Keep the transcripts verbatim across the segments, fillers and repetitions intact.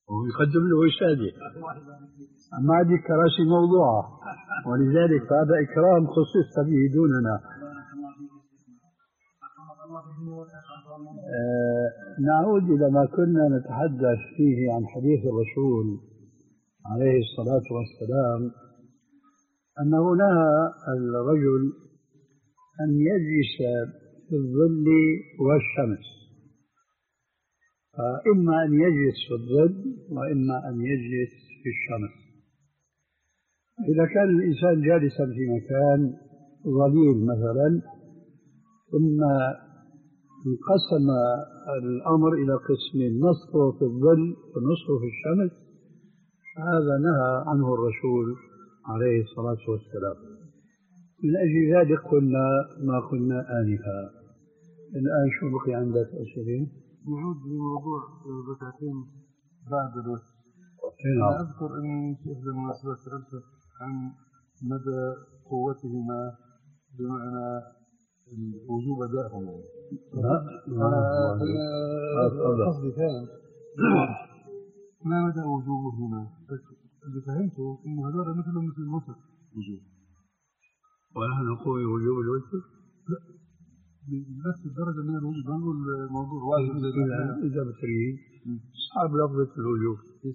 ويقدم له وسادة. ما عندي كراسي موضوعة، ولذلك هذا إكرام خصوص به دوننا. آه نعود إلى ما كنا نتحدث فيه عن حديث الرسول عليه الصلاة والسلام، أنه نهى الرجل أن يجلس في الظل والشمس، فإما أن يجلس في الظل وإما أن يجلس في الشمس. إذا كان الإنسان جالسا في مكان ظليل مثلا، ثم انقسم الأمر إلى قسمين، نصفه في الظل ونصفه في الشمس، هذا نهى عنه الرسول عليه الصلاة والسلام. من أجل ذلك قلنا ما قلنا آنفا. الآن شو بقي عندك أسئلة؟ نعود لموضوع ركعتين بعد الوتر. أنا أذكر أني في إحدى المناسبات سألت عن مدى قوتهما بمعنى الوجوب أدائهما. أنا قصدي كان ما مدى وجوبهما؟ اللي فهمته إنه هذول مثل مثل الوتر وجوب. ونحن نقول وجوب الوتر؟ لا، بنفس الدرجة من الوجوب. نقول الموضوع واجب. إذا بتريد أصحاب لفظة الوجوب.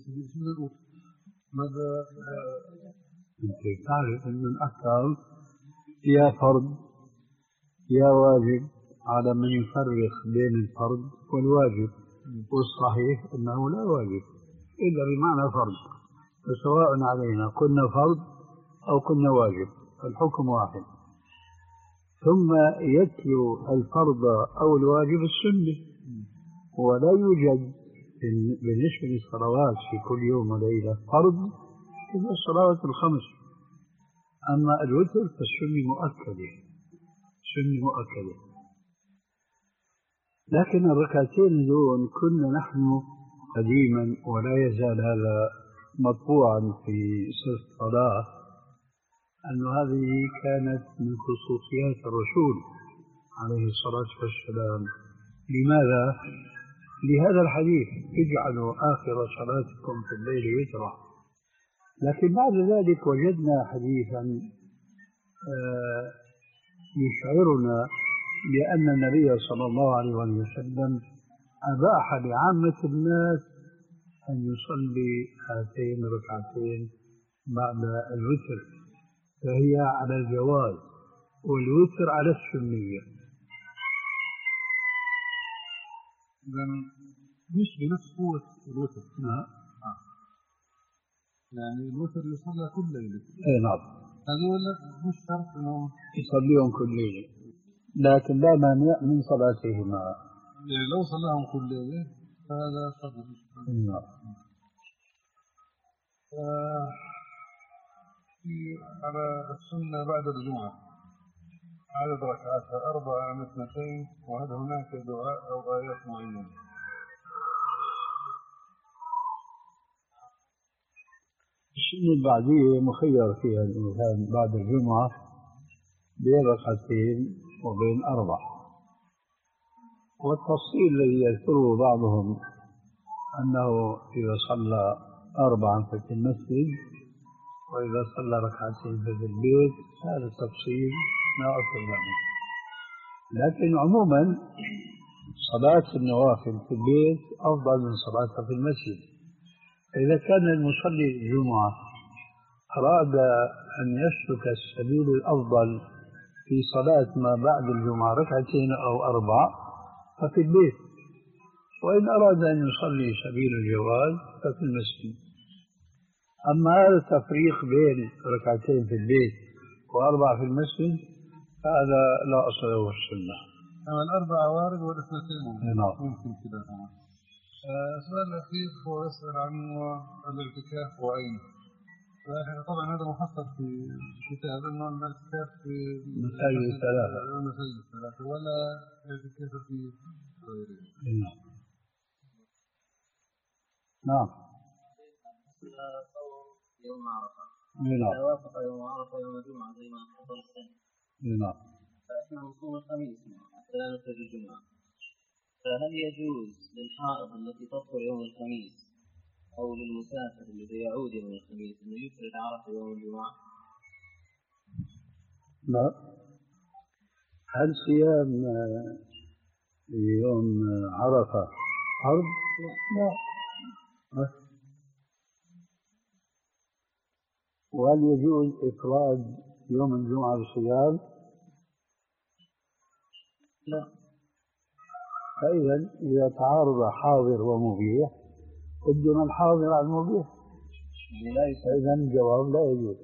ماذا أنت تعرف أن الأحكام يا فرض يا واجب على من يفرق بين الفرض والواجب، والصحيح أنه لا واجب إلا بمعنى فرض، فسواء علينا كنا فرض أو كنا واجب الحكم واحد. ثم يتلو الفرض أو الواجب السنة، ولا يوجد بالنسبة للصلوات في كل يوم وليلة فرض إلا الصلوات الخمس. أما الوتر فالسنة مؤكدة، سنة مؤكدة. لكن الركعتين دون كنا نحن قديما ولا يزال هذا مطبوعا في سلسلة الصلاة، أن هذه كانت من خصوصيات الرسول عليه الصلاة والسلام. لماذا؟ لهذا الحديث: اجعلوا آخر صلاتكم في الليل وترا. لكن بعد ذلك وجدنا حديثا يشعرنا بأن النبي صلى الله عليه وسلم أباح لعامة الناس أن يصلي هاتين الركعتين بعد الوتر، فهي على الجواز والوتر على السنية. إذن مش بنفس قوة الوتر. نعم. يعني الوتر يصلى كل ليلة. اي نعم. هذول مش شرط انهم يصليهم كل ليلة، لكن لا مانع من صلاتهما. يعني لو صلاهم كل ليلة فهذا فضل. نعم. في على السنة بعد الجمعة عدد ركعاتها أربعة أم اثنتين، وهل هناك دعاء أو آيات معينة؟ السنة البعدية مخير فيها الإنسان بعد الجمعة بين ركعتين وبين أربع، والتفصيل الذي يذكره بعضهم أنه إذا صلى أربعا ففي المسجد، وإذا صلى ركعتين ففي البيت، هذا التفصيل ما أصل له. لكن عموما صلاة النوافل في البيت أفضل من صلاتها في المسجد. إذا كان المصلي الجمعة أراد أن يسلك السبيل الأفضل في صلاة ما بعد الجمعة ركعتين أو أربع ففي البيت، وإن أراد أن يصلي سبيل الجواز ففي المسجد. أما هذا التفريق بين ركعتين في البيت وأربع في المسجد هذا لا أصل له في السنة. أما الأربعة وارد والاثنتين نعم. ممكن كده. السؤال الأخير هو يسأل عن الاعتكاف وأين. طبعا هذا مفصل في الكتاب أنه الاعتكاف في مساجد الثلاثة المساجد الثلاثة ولا اعتكاف في غيرها. نعم. نعم. يوم عرفة. نعم. إذا وافق يوم عرفة يوم الجمعة زي ما حصل السنة. نعم. فإحنا نصوم الخميس حتى لا نخرج الجمعة. فهل يجوز للحائض التي تطهر يوم الخميس أو للمسافر الذي يعود يوم الخميس أنه يفرد عرفة يوم الجمعة؟ لا. هل صيام يوم عرفة فرض؟ لا. وهل يجوز إفراد يوم الجمعة بصيام؟ لا. فإذا إذا تعارض حاضر ومبيح قدم الحاضر على المبيح، فإذا الجواب لا يجوز.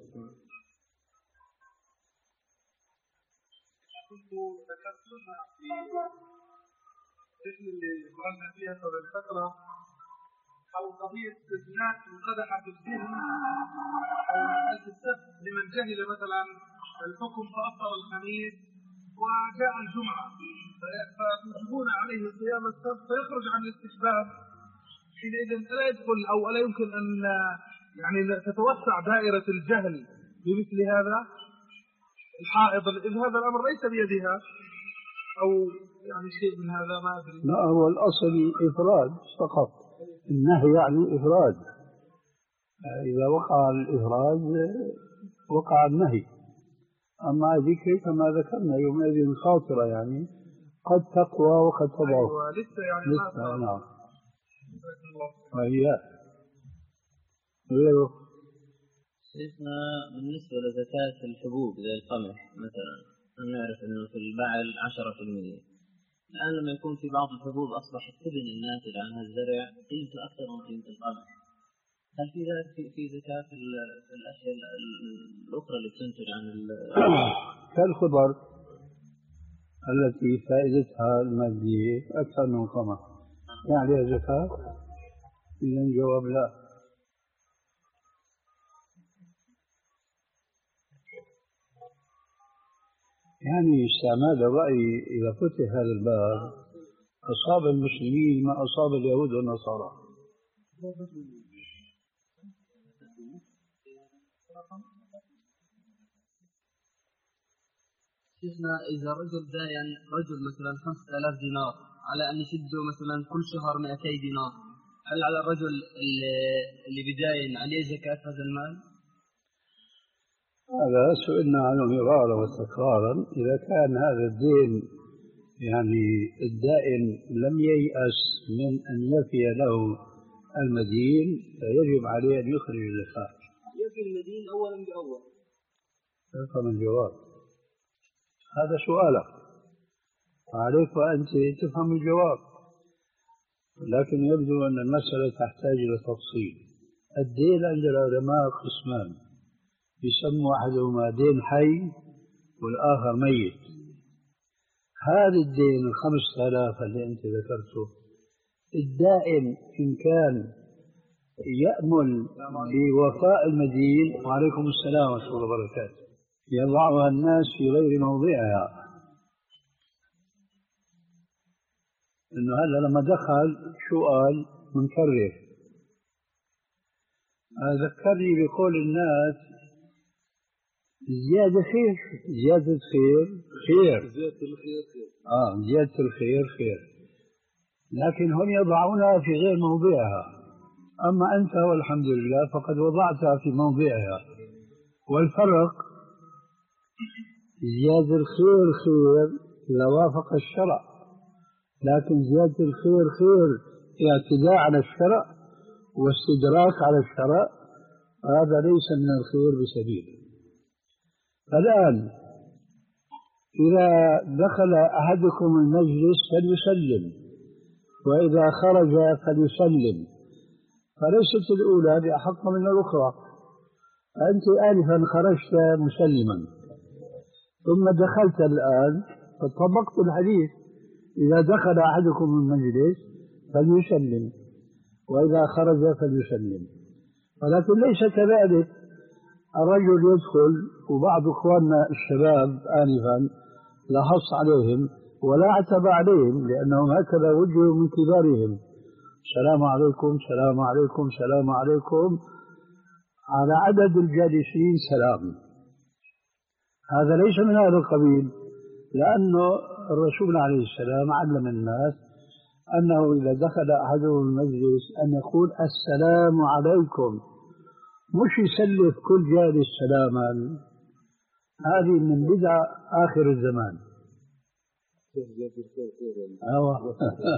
كنت ذكرتنا في الرحلة اللي قرأنا فيها قبل فترة حول قضية الناس انقدح في الذهن أو مسألة السبت لمن جهل مثلا الحكم فأفطر الخميس وجاء الجمعة فيوجبون عليه صيام السبت فيخرج عن الاستحباب، حينئذ لا يدخل أو لا يمكن أن يعني تتوسع دائرة الجهل بمثل هذا الحائض، إذ هذا الأمر ليس بيدها أو يعني شيء من هذا ما أدري. لا، هو الأصل إفراد فقط، النهي يعني إفراد، إذا وقع الإفراد وقع النهي. أما ذكر كما ذكرنا يومئذ خاطرة، يعني قد تقوى وقد تضعف. أيوة لسه يعني لسه. نعم. وهي غيره. شيخنا بالنسبة لزكاة الحبوب زي القمح مثلا، نعرف أنه في البعل عشرة في المية، الآن لما يكون في بعض الحبوب أصبح التبن الناتج عن الزرع قيمته أكثر من قيمة القمح، هل في ذلك في, في زكاة في الأشياء الأخرى اللي تنتج عن كالخضر التي فائدتها المادية أكثر من القمح، يعني عليها زكاة؟ إذا الجواب لا. يعني استعمال الرأي إذا فتح هذا الباب أصاب المسلمين ما أصاب اليهود والنصارى. شيخنا إذا رجل داين رجل مثلا خمسة آلاف دينار على أن يسده مثلا كل شهر مئتي دينار، هل على الرجل اللي, اللي بداين عليه زكاة هذا المال؟ هذا سئلنا عنه مرارا وتكرارا. إذا كان هذا الدين يعني الدائن لم ييأس من أن يفي له المدين فيجب عليه أن يخرج الزكاة. يفي المدين أولا بأول. هذا الجواب، هذا سؤالك، عليك وأنت تفهم الجواب، لكن يبدو أن المسألة تحتاج إلى تفصيل. الدين عند العلماء قسمان، يسمى أحدهما دين حي والآخر ميت. هذا الدين الخمسة آلاف اللي أنت ذكرته الدائن إن كان يأمل بوفاء المدين، وعليكم السلام ورحمة الله وبركاته، يضعها الناس في غير موضعها. إنه هلا لما دخل شو قال منكرر، ذكرني بقول الناس زيادة خير، زيادة خير خير، زيادة الخير خير. آه زيادة الخير خير، لكن هم يضعونها في غير موضعها. أما أنت والحمد لله فقد وضعتها في موضعها. والفرق زيادة الخير خير إذا وافق الشرع، لكن زيادة الخير خير اعتداء على الشرع واستدراك على الشرع، هذا ليس من الخير بسبيل. الآن إذا دخل أحدكم المجلس فليسلم، وإذا خرج فليسلم، فليست الأولى بأحق من الأخرى. أنت آنفا خرجت مسلما ثم دخلت الآن فطبقت الحديث، إذا دخل أحدكم المجلس فليسلم وإذا خرج فليسلم، ولكن ليس كذلك. الرجل يدخل وبعض إخواننا الشباب آنفا لحص عليهم ولا عتب عليهم لأنهم هكذا وجهوا من كبارهم، السلام عليكم السلام عليكم السلام عليكم، على عدد الجالسين سلام. هذا ليس من هذا القبيل، لأنه الرسول عليه السلام علم الناس أنه إذا دخل أحدهم المجلس أن يقول السلام عليكم، مش يسلف كل جالس سلاما. هذه من بدع آخر الزمان. أيوة.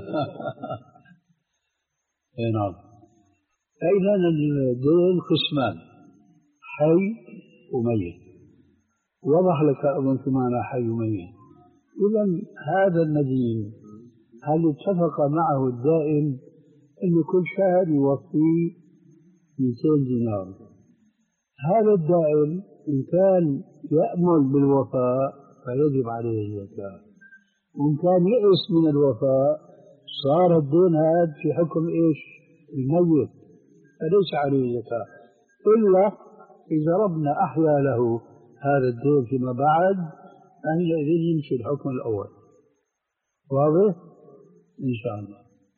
نعم. إذن الدين قسمان، حي وميت. وضح لك أظن في معنى حي وميت. إذن هذا المدين هل اتفق معه الدائن أن كل شهر يوفي مئتين دينار؟ هذا الدائن إن كان يأمل بالوفاء فيجب عليه الزكاة، وإن كان يئس من الوفاء صار الدين هذا في حكم إيش؟ الميت، فليس عليه زكاة، إلا إذا ربنا أحيا له هذا الدين فيما بعد حينئذ يمشي الحكم الأول. واضح؟ إن شاء الله.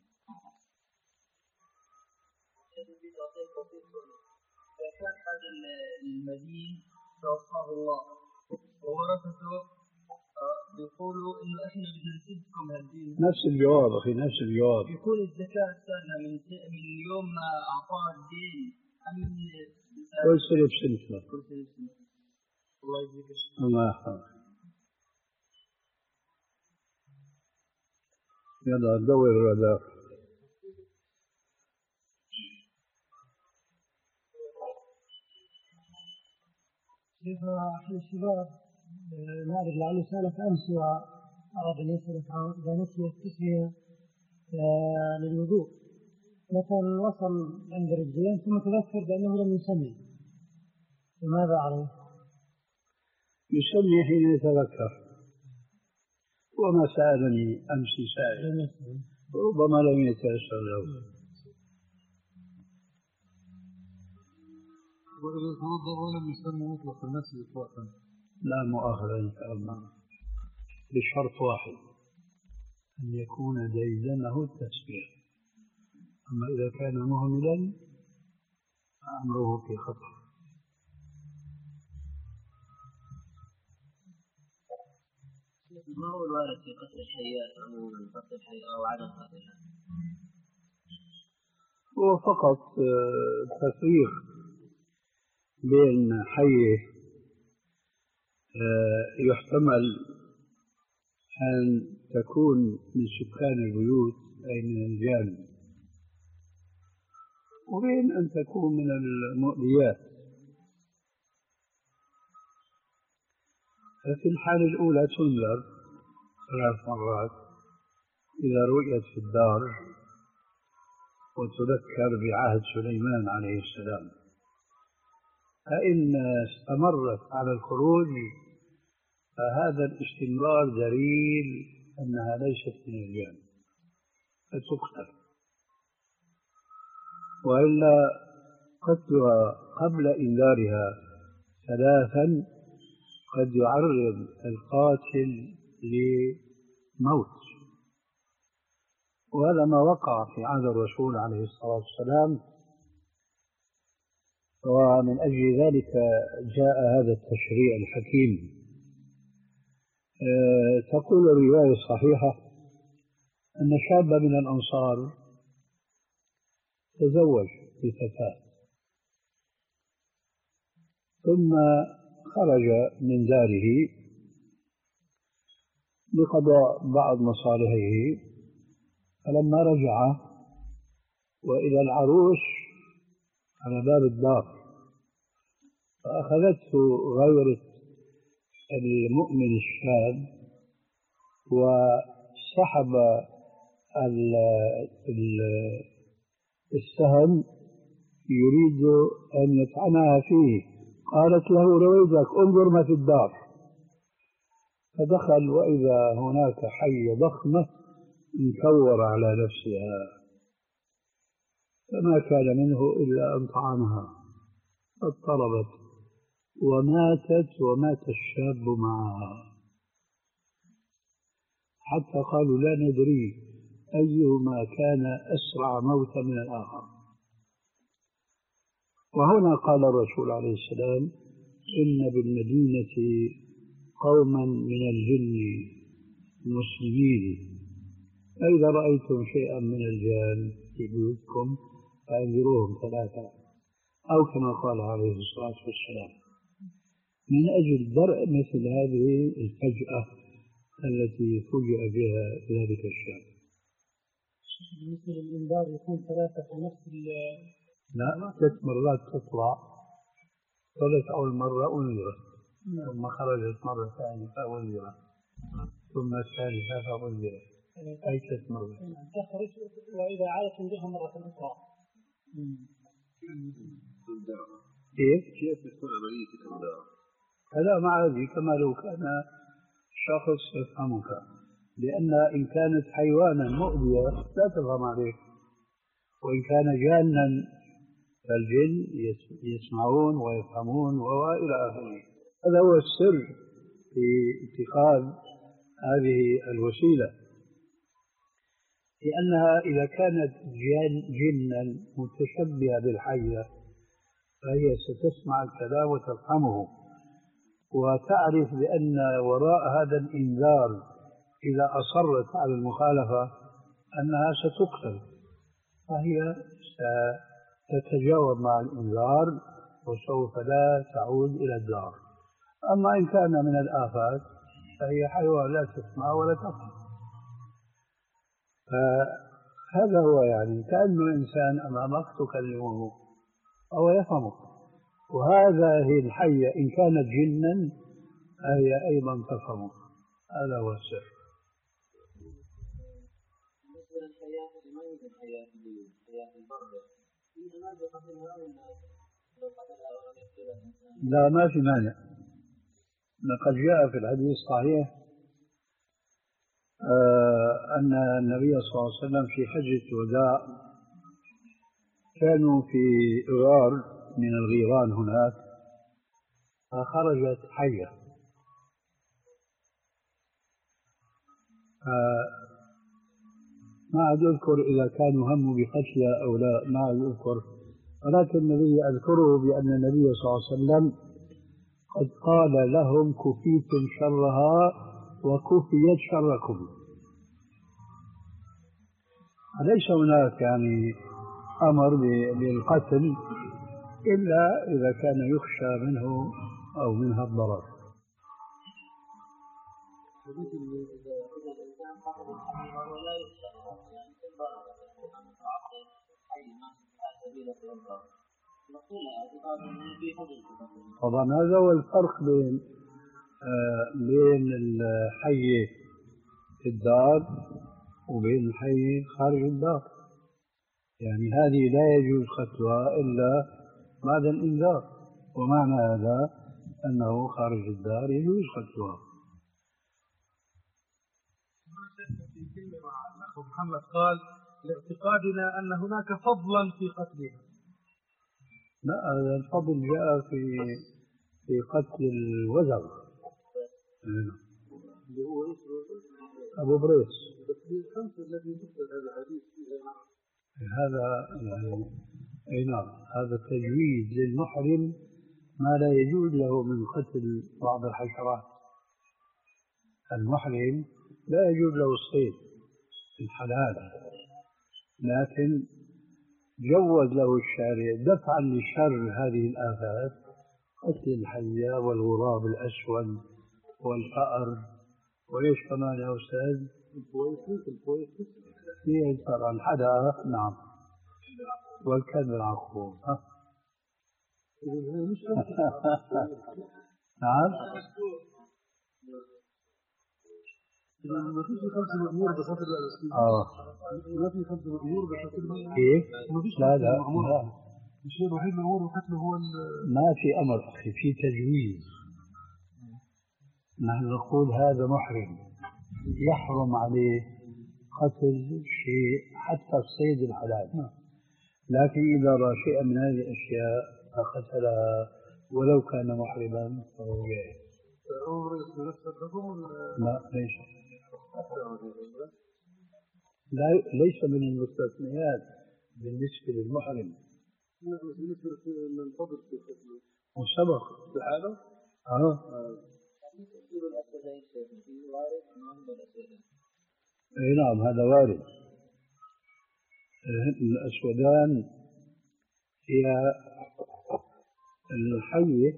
إذا كان هذا المدين توفاه الله وورثته يقولوا إنه إحنا بدنا نسدكم هالدين، نفس الجواب أخي، نفس الجواب. يكون الزكاة استنى من من يوم ما أعطاه الدين أم من كل سنة بسنة. كل سنة بسنة. الله يجزيك الشكر. الله يحفظك. يلا دور الرداء. كيف أحد الشباب نعرف لعله سالك أمس وأراد أن يسأل إذا نسي التسمية للوضوء، مثلا وصل عند رجلين ثم تذكر بأنه لم يسمي، فماذا عليه؟ يسمي حين يتذكر، وما سألني أمس سائل ربما لم يتيسر له. وإذا توضأ ولم يسمى مطلق المسجد إطلاقا لا مؤاخذة إن شاء الله، بشرط واحد أن يكون ديدنه التسبيح، أما إذا كان مهملا أمره في خطر. ما هو الوارد في قتل الحيات عموما، قتل الحيات أو عدم قتلها؟ هو فقط تفريق بين حي يحتمل أن تكون من سكان البيوت أي من الجان، وبين أن تكون من المؤذيات. ففي الحالة الأولى تنذر ثلاث مرات إذا رؤيت في الدار، وتذكر بعهد سليمان عليه السلام. فإن استمرت على الخروج فهذا الاستمرار دليل أنها ليست من الجان فتقتل، وإلا قتلها قبل إنذارها ثلاثا قد يعرض القاتل لموت، وهذا ما وقع في عهد الرسول عليه الصلاة والسلام، ومن أجل ذلك جاء هذا التشريع الحكيم. أه تقول الرواية الصحيحة أن شابا من الأنصار تزوج بفتاة ثم خرج من داره لقضاء بعض مصالحه، فلما رجع وإلى العروس على باب الدار فأخذته غيرة المؤمن الشاب وسحب السهم يريد أن يطعنها فيه، قالت له رويدك انظر ما في الدار، فدخل وإذا هناك حية ضخمة مكور على نفسها، فما كان منه إلا أن طعنها فاضطربت وماتت ومات الشاب معها، حتى قالوا لا ندري أيهما كان أسرع موتا من الآخر. وهنا قال الرسول عليه السلام إن بالمدينة قوما من الجن مسلمين فإذا رأيتم شيئا من الجان في بيوتكم فأنذروهم ثلاثة أو كما قال عليه الصلاة والسلام، من أجل درء مثل هذه الفجأة التي فوجئ بها ذلك الشاب. مثل الإنذار يكون ثلاثة في نفس لا، ثلاث مرات تطلع، طلعت أول مرة أنذرت، ثم خرجت مرة ثانية فأنذرت، ثم الثالثة فأنذرت، أي ثلاث مرات. تخرج وإذا عادت تنذرها مرة أخرى. كيف؟ كيف تكون عملية الإنذار؟ هذا معادي كما لو كان شخص يفهمك، لأن إن كانت حيوانا مؤذية لا تفهم عليك، وإن كان جانا فالجن يسمعون ويفهمون وإلى آخره. هذا هو السر في اتخاذ هذه الوسيلة، لأنها إذا كانت جنا متشبهة بالحية فهي ستسمع الكلام وتفهمه وتعرف بأن وراء هذا الإنذار إذا أصرت على المخالفة أنها ستقتل، فهي ستتجاوب مع الإنذار وسوف لا تعود إلى الدار. أما إن كان من الآفات فهي حيوان لا تسمع ولا تفهم. فهذا هو يعني كأنه إنسان أمامك تكلمه أو يفهمك، وهذه الحية إن كانت جنا فهي أيضا تفهمك. هذا هو السر. لا، ما في مانع. لقد جاء في الحديث الصحيح آه أن النبي صلى الله عليه وسلم في حجة الوداع كانوا في غار من الغيران هناك، فخرجت حية، آه ما عاد أذكر إذا كانوا هموا بقتلها أو لا، ما عاد أذكر، ولكن الذي أذكره بأن النبي صلى الله عليه وسلم قد قال لهم كفيتم شرها وكفيت شركم. ليس هناك يعني أمر بالقتل إلا إذا كان يخشى منه أو منها الضرر. طبعا هذا هو الفرق بين آه بين الحي في الدار وبين الحي خارج الدار. يعني هذه لا يجوز قتلها إلا بعد الإنذار، ومعنى هذا أنه خارج الدار يجوز قتلها. محمد قال لاعتقادنا أن هناك فضلا في قتلها. لا، هذا الفضل جاء في في قتل الوزغ أبو بريس. هذا يعني أي نعم، هذا تجويز للمحرم ما لا يجوز له من قتل بعض الحشرات. المحرم لا يجوز له الصيد الحلال، لكن جوز له الشارع دفعا لشر هذه الآفات قتل الحية والغراب الأسود والفأر، وليش كمان يا أستاذ؟ هي الفأر الحدقة، نعم، والكلب العقور. نعم. ما فيش خمس أمور بقتل اه ما في خمس أمور بقتل. كيف؟ ما فيش لا لا لا الشيء الوحيد الأمور بقتله هو ما في أمر أخي، في تجويز. نحن نقول هذا محرم يحرم عليه قتل شيء حتى الصيد الحلال، لكن إذا رأى شيئا من هذه الأشياء فقتلها ولو كان محرما فهو جائز. لا ليس لا ليس من المستثنيات بالنسبة للمحرم. وسبق بحاله اه أي نعم هذا وارد. الأسودان هي الحية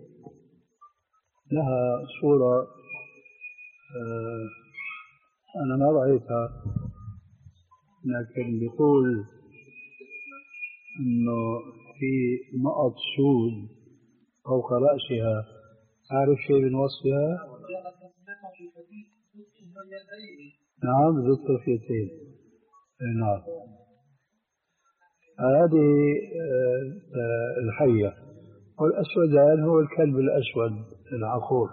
لها صورة آه أنا ما رأيتها، لكن بيقول إنه في نقط سود فوق رأسها. تعرف شيء من وصفها؟ نعم ذو الطرفيتين. نعم هذه الحية. والأسودان هو الكلب الأسود العقور.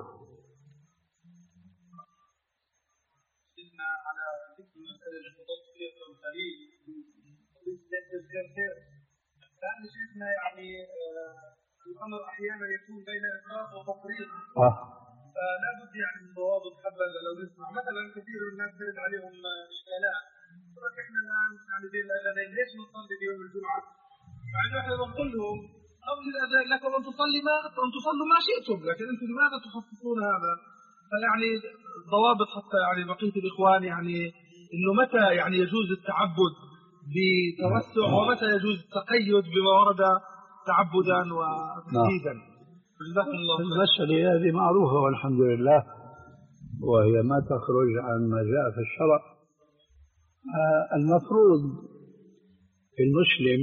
لأن شيخنا يعني الأمر أحيانا يكون بين إفراط وتفريط. آه. فلا بد يعني من ضوابط حبة لو نسمع مثلا كثير من الناس ترد عليهم إشكالات. احنا الآن يعني بين الأذانين ليش نصلي بيوم الجمعة؟ يعني احنا بنقول لهم قبل الأذان لكم أن تصلي ما أن تصلوا ما شئتم، لكن أنتم لماذا تخصصون هذا؟ فيعني ضوابط حتى يعني بقية الإخوان يعني إنه متى يعني يجوز التعبد بتوسع ومتى يجوز التقيد بما ورد تعبدا وتقييدا. جزاكم الله خير. المسألة هذه معروفة والحمد لله، وهي ما تخرج عن ما جاء في الشرع. المفروض في المسلم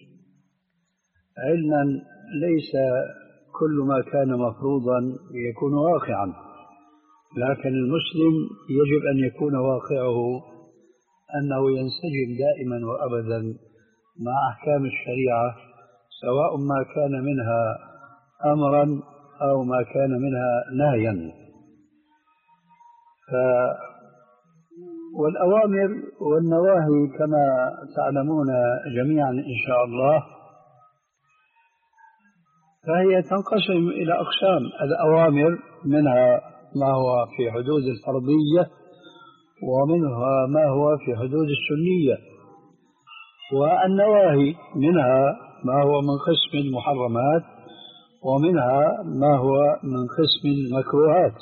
علما ليس كل ما كان مفروضا يكون واقعا، لكن المسلم يجب أن يكون واقعه أنه ينسجم دائما وأبدا مع أحكام الشريعة، سواء ما كان منها أمرا أو ما كان منها نهيا. ف والأوامر والنواهي كما تعلمون جميعا إن شاء الله فهي تنقسم إلى أقسام. الأوامر منها ما هو في حدود الفرضية، ومنها ما هو في حدود السنية، والنواهي منها ما هو من قسم المحرمات، ومنها ما هو من قسم المكروهات.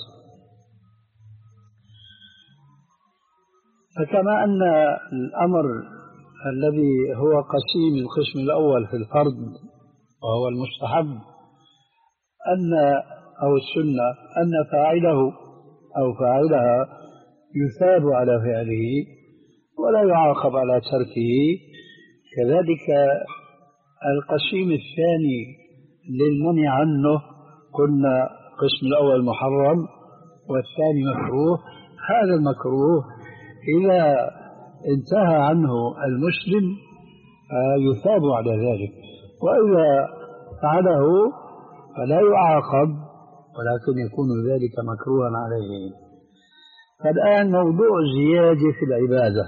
فكما أن الأمر الذي هو قسيم القسم الأول في الفرض وهو المستحب أن أو السنة أن فاعله أو فاعلها يثاب على فعله ولا يعاقب على تركه، كذلك القسيم الثاني للمنع عنه قلنا القسم الأول محرم والثاني مكروه. هذا المكروه إذا انتهى عنه المسلم يثاب على ذلك، وإذا فعله فلا يعاقب ولكن يكون ذلك مكروها عليه. فالآن موضوع الزيادة في العبادة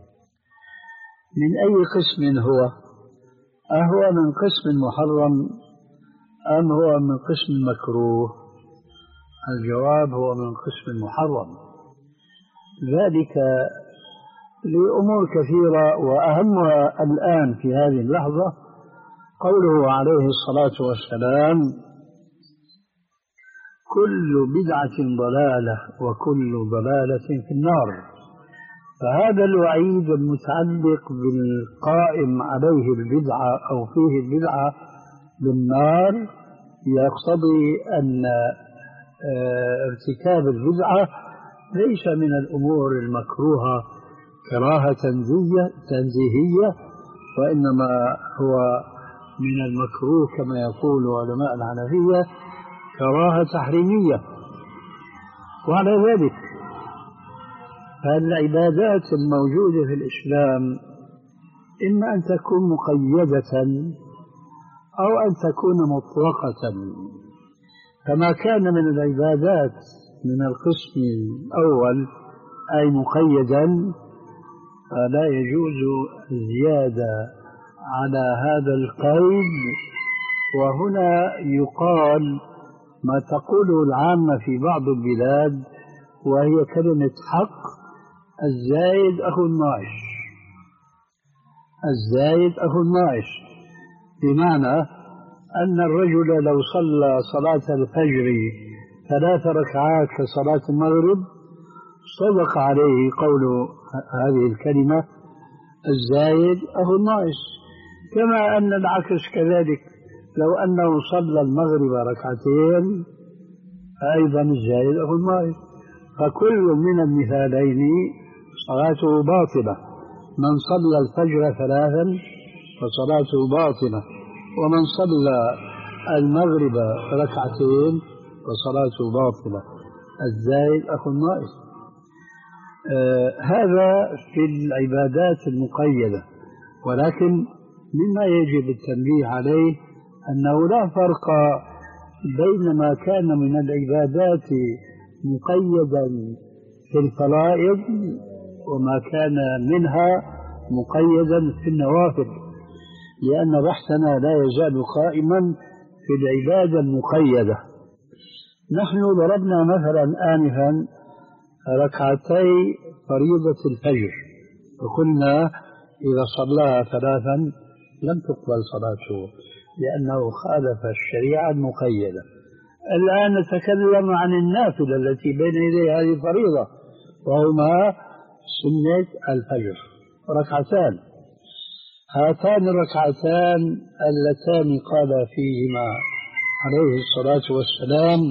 من أي قسم هو؟ أهو من قسم محرم أم هو من قسم مكروه؟ الجواب هو من قسم محرم، ذلك لأمور كثيرة، وأهمها الآن في هذه اللحظة قوله عليه الصلاة والسلام: كل بدعة ضلالة وكل ضلالة في النار. فهذا الوعيد المتعلق بالقائم عليه البدعة أو فيه البدعة بالنار يقتضي أن ارتكاب البدعة ليس من الأمور المكروهة كراهة تنزيهية، وإنما هو من المكروه كما يقول علماء الحنفية كراهة تحريمية. وعلى ذلك فالعبادات الموجودة في الإسلام إما أن تكون مقيدة أو أن تكون مطلقة. فما كان من العبادات من القسم الأول أي مقيدا فلا يجوز الزيادة على هذا القيد. وهنا يقال ما تقوله العامة في بعض البلاد وهي كلمة حق: الزايد أخو الناعش. الزايد أخو الناعش بمعنى أن الرجل لو صلى صلاة الفجر ثلاث ركعات كصلاة المغرب صدق عليه قول هذه الكلمة الزايد أخو الناقص. كما أن العكس كذلك، لو أنه صلى المغرب ركعتين فأيضا الزايد أخو الناقص. فكل من المثالين صلاته باطلة. من صلى الفجر ثلاثا فصلاته باطلة، ومن صلى المغرب ركعتين فصلاته باطلة. الزايد أخو الناقص. آه هذا في العبادات المقيدة. ولكن مما يجب التنبيه عليه أنه لا فرق بين ما كان من العبادات مقيدا في الفرائض وما كان منها مقيدا في النوافل، لأن بحثنا لا يزال قائما في العبادة المقيدة. نحن ضربنا مثلا آنفا ركعتي فريضة الفجر، وقلنا إذا صلاها ثلاثا لم تقبل صلاته لأنه خالف الشريعة المقيدة. الآن نتكلم عن النافلة التي بين يدي هذه الفريضة، وهما سنة الفجر ركعتان. هاتان الركعتان اللتان قال فيهما عليه الصلاة والسلام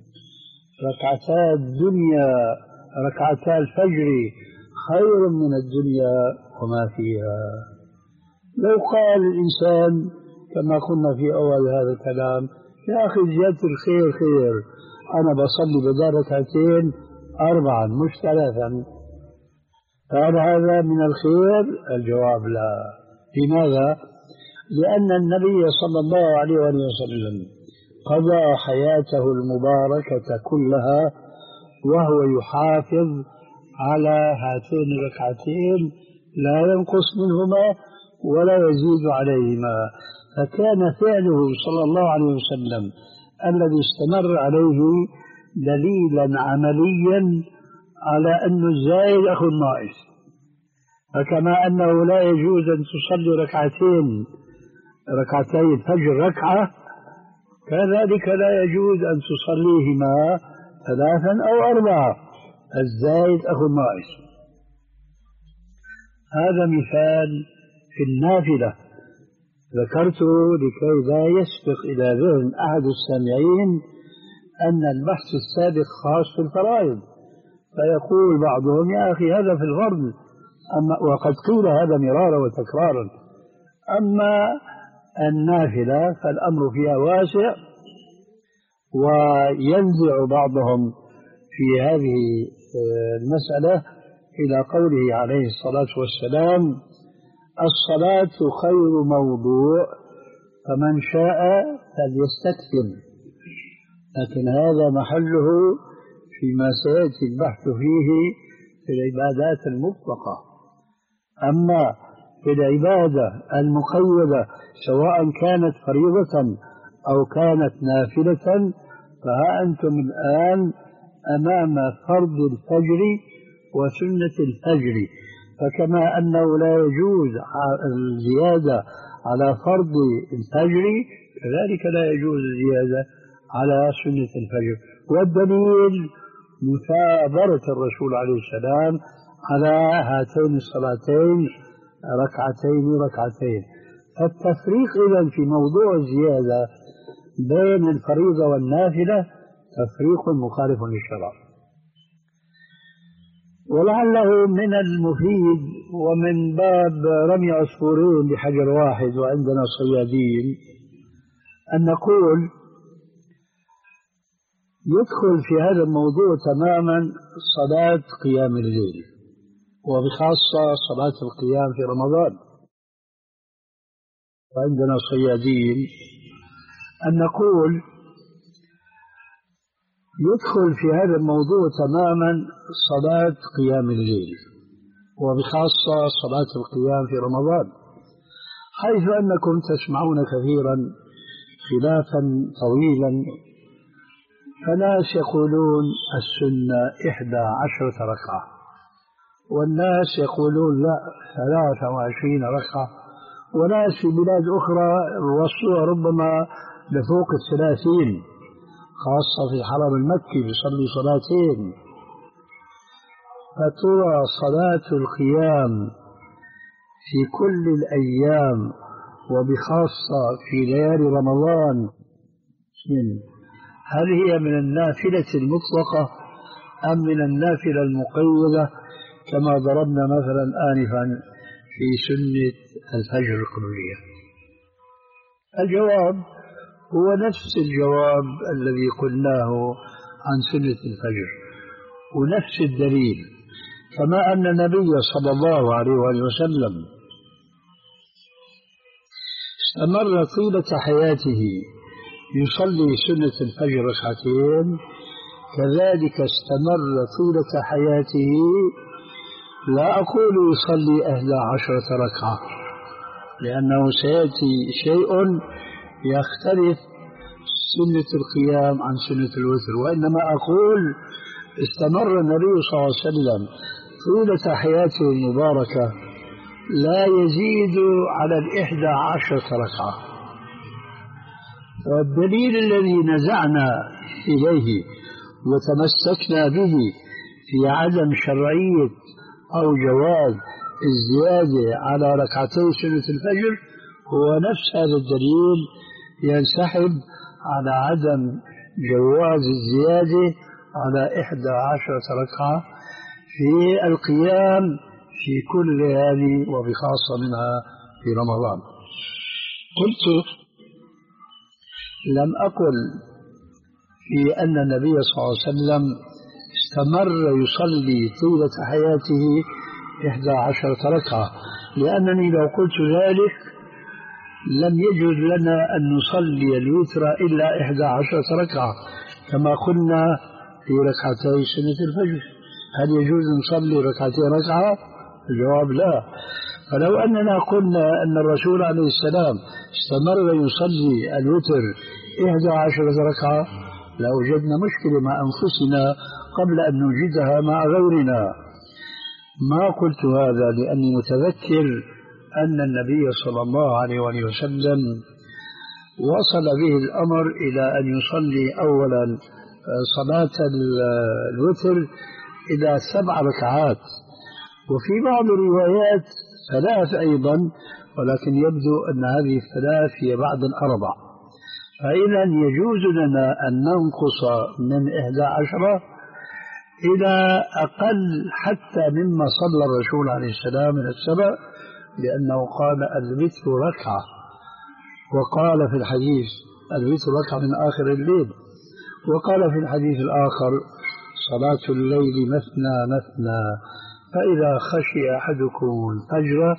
ركعتا الدنيا ركعتا الفجر خير من الدنيا وما فيها. لو قال الإنسان كما قلنا في أول هذا الكلام يا أخي زيادة الخير خير، أنا بصلي بدل ركعتين أربعا مش ثلاثا، فهل هذا من الخير؟ الجواب لا. لماذا؟ لأن النبي صلى الله عليه وسلم قضى حياته المباركة كلها وهو يحافظ على هاتين الركعتين، لا ينقص منهما ولا يزيد عليهما. فكان فعله صلى الله عليه وسلم الذي استمر عليه دليلا عمليا على أن الزائد أخو الناقص. فكما أنه لا يجوز أن تصلي ركعتين ركعتي الفجر ركعة، كذلك لا يجوز أن تصليهما ثلاثا أو أربعة. الزائد أخو الناقص. هذا مثال في النافلة ذكرته لكي لا يسبق إلى ذهن أحد السامعين أن البحث السابق خاص في الفرائض، فيقول بعضهم يا أخي هذا في الفرض، أما وقد قيل هذا مرارا وتكرارا. أما النافلة فالأمر فيها واسع، وينزع بعضهم في هذه المسألة إلى قوله عليه الصلاة والسلام الصلاة خير موضوع فمن شاء فليستكثر. لكن هذا محله فيما سيأتي البحث فيه في العبادات المطلقة. أما في العبادة المقيدة سواء كانت فريضة أو كانت نافلة فها أنتم الآن أمام فرض الفجر وسنة الفجر. فكما أنه لا يجوز الزيادة على فرض الفجر كذلك لا يجوز الزيادة على سنة الفجر. والدليل مثابرة الرسول عليه السلام على هاتين الصلاتين ركعتين ركعتين. فالتفريق إذن في موضوع الزيادة بين الفريضة والنافلة تفريق مخالف للشرع. ولعله من المفيد ومن باب رمي عصفورين بحجر واحد وعندنا صيادين أن نقول يدخل في هذا الموضوع تماما صلاة قيام الليل، وبخاصة صلاة القيام في رمضان. وعندنا صيادين أن نقول يدخل في هذا الموضوع تماما صلاة قيام الليل، وبخاصة صلاة القيام في رمضان، حيث أنكم تسمعون كثيرا خلافا طويلا. فناس يقولون السنة إحدى عشرة ركعة، والناس يقولون لا ثلاثة وعشرين ركعة، وناس في بلاد أخرى وصلوا ربما لفوق الثلاثين، خاصة في الحرم المكي بيصلي صلاتين. فترى صلاة القيام في كل الأيام وبخاصة في ليالي رمضان من هل هي من النافلة المطلقة أم من النافلة المقيدة كما ضربنا مثلا آنفا في سنة الفجر القبلية؟ الجواب هو نفس الجواب الذي قلناه عن سنة الفجر ونفس الدليل، كما أن النبي صلى الله عليه وآله وسلم استمر طيلة حياته يصلي سنة الفجر ركعتين، كذلك استمر طيلة حياته لا أقول يصلي أحد عشرة ركعة لأنه سيأتي شيء يختلف سنة القيام عن سنة الوتر، وإنما أقول استمر النبي صلى الله عليه وسلم طيلة حياته المباركة لا يزيد على الإحدى عشرة ركعة. والدليل الذي نزعنا إليه وتمسكنا به في عدم شرعية أو جواز الزيادة على ركعتي سنة الفجر هو نفس هذا الدليل ينسحب على عدم جواز الزيادة على إحدى عشرة ركعة في القيام في كل ليالي وبخاصة منها في رمضان. قلت لم أقل في أن النبي صلى الله عليه وسلم استمر يصلي طيلة حياته إحدى عشرة ركعة، لأنني لو قلت ذلك لم يجوز لنا أن نصلي الوتر إلا إحدى عشرة ركعة كما قلنا في ركعتي سنة الفجر. هل يجوز نصلي ركعتين ركعة؟ الجواب لا. فلو أننا قلنا أن الرسول عليه السلام استمر يصلي الوتر إحدى عشرة ركعة لوجدنا مشكلة مع أنفسنا قبل أن نوجدها مع غيرنا. ما قلت هذا لأني متذكر أن النبي صلى الله عليه وسلم وصل به الأمر إلى أن يصلي أولا صلاة الوتر إلى سبع ركعات، وفي بعض الروايات ثلاث أيضا، ولكن يبدو أن هذه الثلاث هي بعد الأربع. فإذا يجوز لنا أن ننقص من إحدى عشرة إلى أقل حتى مما صلى الرسول عليه السلام من السبع، لأنه قال الوتر ركعة، وقال في الحديث الوتر ركعة من آخر الليل، وقال في الحديث الآخر صلاة الليل مثنى مثنى فإذا خشي أحدكم الفجر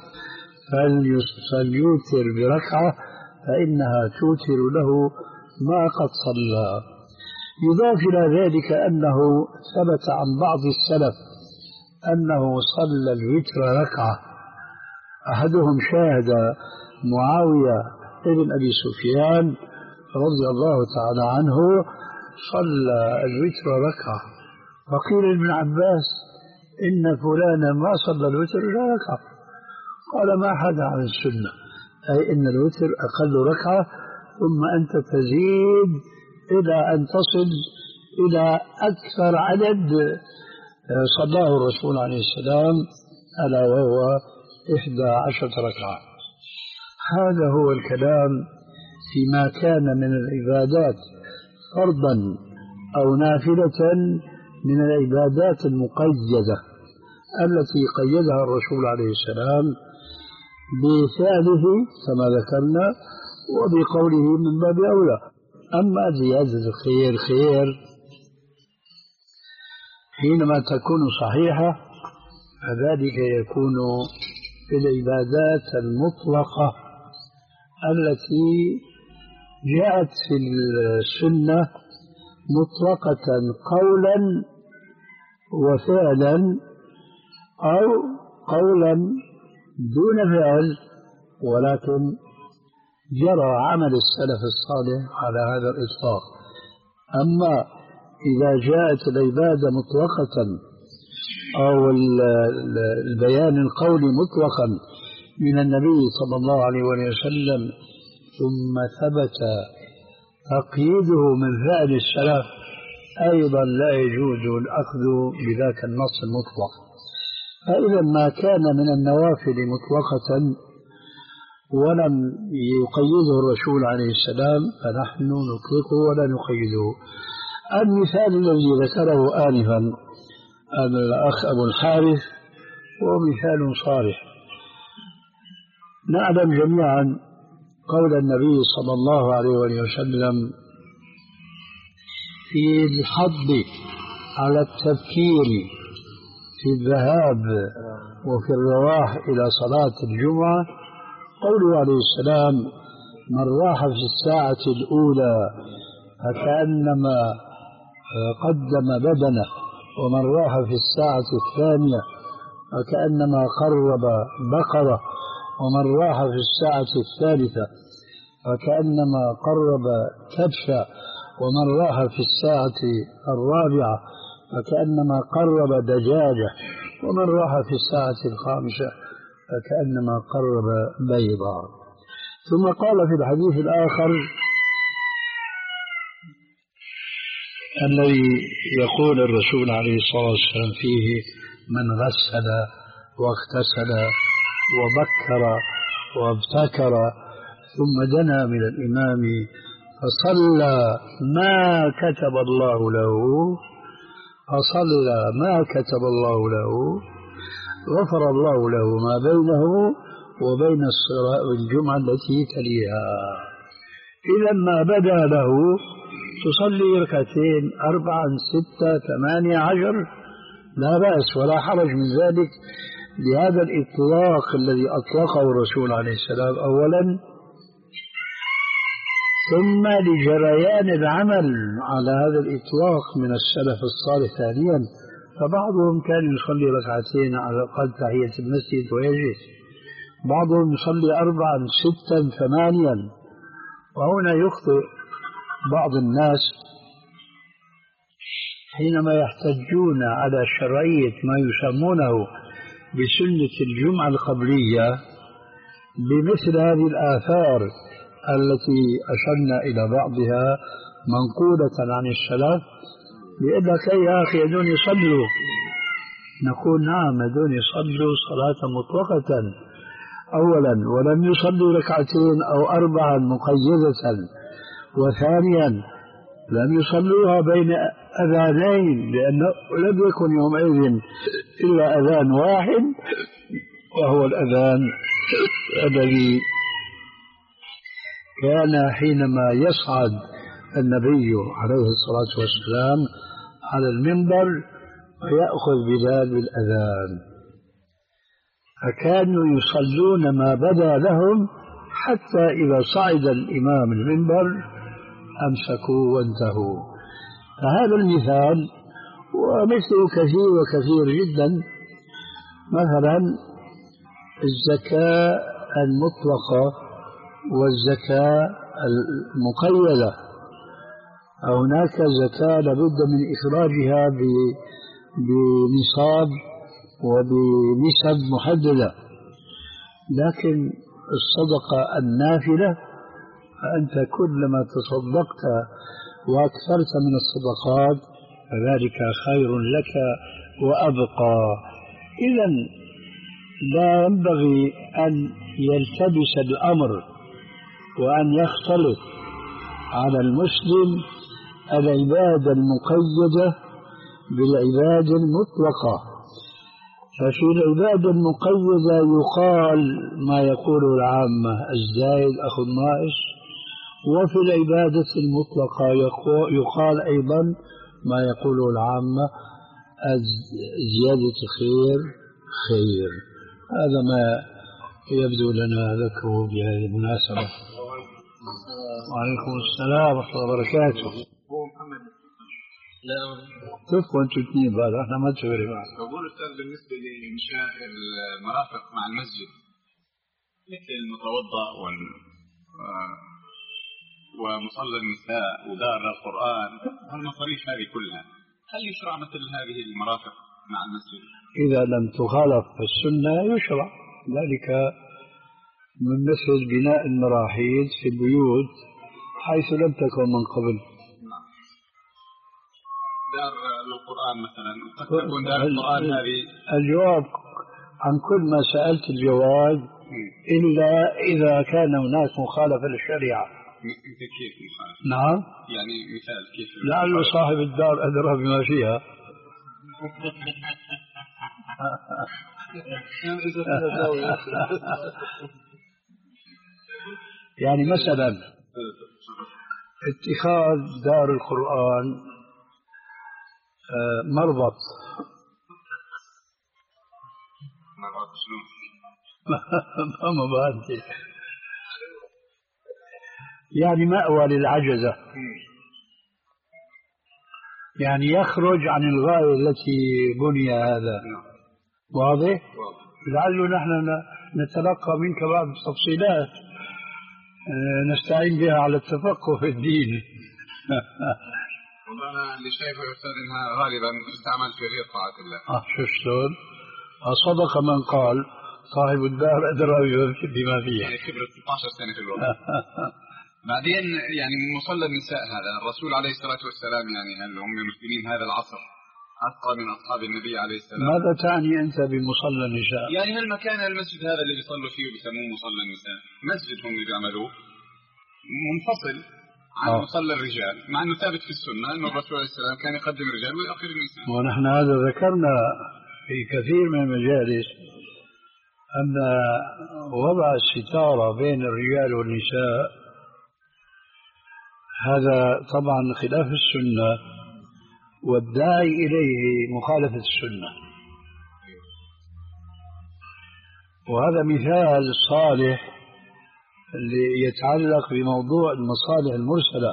فليوتر بركعة فإنها توتر له ما قد صلى. يضاف إلى ذلك أنه ثبت عن بعض السلف أنه صلى الوتر ركعة، أحدهم شاهد معاوية ابن أبي سفيان رضي الله تعالى عنه صلى الوتر ركعة، فقيل ابن عباس إن فلانا ما صلى الوتر إلا ركعة، قال ما حدا عن السنة، أي إن الوتر أقل ركعة ثم أنت تزيد إلى أن تصل إلى أكثر عدد صلاه الرسول عليه السلام ألا وهو إحدى عشرة ركعة. هذا هو الكلام فيما كان من العبادات فرضا أو نافلة من العبادات المقيدة التي قيدها الرسول عليه السلام بفعله كما ذكرنا وبقوله من باب أولى. أما زيادة الخير خير حينما تكون صحيحة فذلك يكون في العبادات المطلقة التي جاءت في السنة مطلقة قولا وفعلا أو قولا دون فعل، ولكن جرى عمل السلف الصالح على هذا الإطلاق. أما إذا جاءت العبادة مطلقة أو البيان القولي مطلقا من النبي صلى الله عليه وسلم ثم ثبت تقييده من فعل السلف أيضا لا يجوز الأخذ بذاك النص المطلق. فإذا ما كان من النوافل مطلقة ولم يقيده الرسول عليه السلام فنحن نطلقه ولا نقيده. المثال الذي ذكره آنفا الأخ أبو الحارث هو مثال صالح. نعلم جميعا قول النبي صلى الله عليه وسلم في الحض على التبكير في الذهاب وفي الرواح إلى صلاة الجمعة، قوله عليه السلام: من راح في الساعة الأولى فكأنما قدم بدنه، ومن راح في الساعة الثانية فكأنما قرب بقرة، ومن راح في الساعة الثالثة فكأنما قرب كبشا، ومن راح في الساعة الرابعة فكأنما قرب دجاجة، ومن راح في الساعة الخامسة فكأنما قرب بيضا. ثم قال في الحديث الآخر الذي يقول الرسول عليه الصلاة والسلام فيه: من غسل واغتسل وبكر وابتكر ثم دنا من الإمام فصلى ما كتب الله له فصلى ما كتب الله له غفر الله له ما بينه وبين الجمعة التي تليها. إذا ما بدا له تصلي ركعتين أربعا ستة ثمانية عشر لا بأس ولا حرج من ذلك، لهذا الإطلاق الذي أطلقه الرسول عليه السلام أولا، ثم لجريان العمل على هذا الإطلاق من السلف الصالح ثانيا. فبعضهم كان يصلي ركعتين على الأقل تحية المسجد ويجلس، بعضهم يصلي أربعا ستا ثمانيا. وهنا يخطئ بعض الناس حينما يحتجون على شرعية ما يسمونه بسنة الجمعة القبلية بمثل هذه الآثار التي أشرنا إلى بعضها منقولة عن السلف، بيقول لك: يا أخي هذول يصلوا. نقول: نعم، هذول يصلوا صلاة مطلقة أولا، ولم يصلوا ركعتين أو أربعا مقيدة، وثانيا لم يصلوها بين أذانين، لأنه لم يكن يومئذ إلا أذان واحد، وهو الأذان الذي كان حينما يصعد النبي عليه الصلاة والسلام على المنبر ويأخذ بلال بالأذان، فكانوا يصلون ما بدا لهم حتى إذا صعد الإمام المنبر أمسكوا وانتهوا. فهذا المثال ومثله كثير وكثير جدا. مثلا الزكاة المطلقة والزكاة المقيدة، هناك زكاة لابد من إخراجها بنصاب وبنسب محددة، لكن الصدقة النافلة فأنت كلما تصدقت وأكثرت من الصدقات فذلك خير لك وأبقى. إذن لا ينبغي أن يلتبس الأمر وأن يختلط على المسلم العبادة المقيدة بالعبادة المطلقة. ففي العبادة المقيدة يقال ما يقوله العامة: الزايد أخو الناقص، وفي العبادة المطلقة يقال أيضا ما يقوله العامة: زيادة خير خير. هذا ما يبدو لنا ذكره بهذه المناسبة. وعليكم السلام ورحمة الله وبركاته. هو محمد لا تفقوا أنتوا اثنين بعد، احنا ما تشغلي بعض. بقول أستاذ بالنسبة لإنشاء المرافق مع المسجد مثل المتوضأ وال ومصلى النساء ودار القرآن والمصاريف هذه كلها، هل يشرع مثل هذه المرافق مع المسجد؟ إذا لم تخالف السنة يشرع ذلك، من مثل بناء المراحيض في البيوت حيث لم تكن من قبل. دار القرآن مثلا قد تكون دار القرآن هذه. الجواب عن كل ما سألت الجواز إلا إذا كان هناك مخالفة للشريعة. كيف مخالفة؟ نعم يعني مثال كيف؟ لعل صاحب الدار أدرى بما فيها. يعني مثلا اتخاذ دار القرآن مربط. مربط شنو؟ ما بانتي يعني مأوى للعجزة، يعني يخرج عن الغاية التي بني هذا. واضح؟ لعله نحن نتلقى منك بعض التفصيلات نستعين بها على التفقه في الدين. والله أنا اللي شايفه يا أستاذ إنها غالبا تستعمل في غير طاعة الله. آه شو شلون؟ صدق من قال صاحب الدار أدرى بما فيه. يعني خبرة ستة عشر سنة في الوقت. بعدين يعني مصلى النساء هذا الرسول عليه الصلاة والسلام يعني هل هم المسلمين هذا العصر أتقى من أصحاب النبي عليه السلام؟ ماذا تعني أنت بمصلى النساء؟ يعني هل مكان المسجد هذا اللي بيصلوا فيه وبيسموه مصلى النساء مسجد هم اللي بيعملوه منفصل عن آه. مصلى الرجال، مع أنه ثابت في السنة أنه الرسول عليه السلام كان يقدم الرجال ويؤخر النساء. ونحن هذا ذكرنا في كثير من المجالس أن وضع الستارة بين الرجال والنساء هذا طبعا خلاف السنة، والداعي إليه مخالفة السنة. وهذا مثال صالح اللي يتعلق بموضوع المصالح المرسلة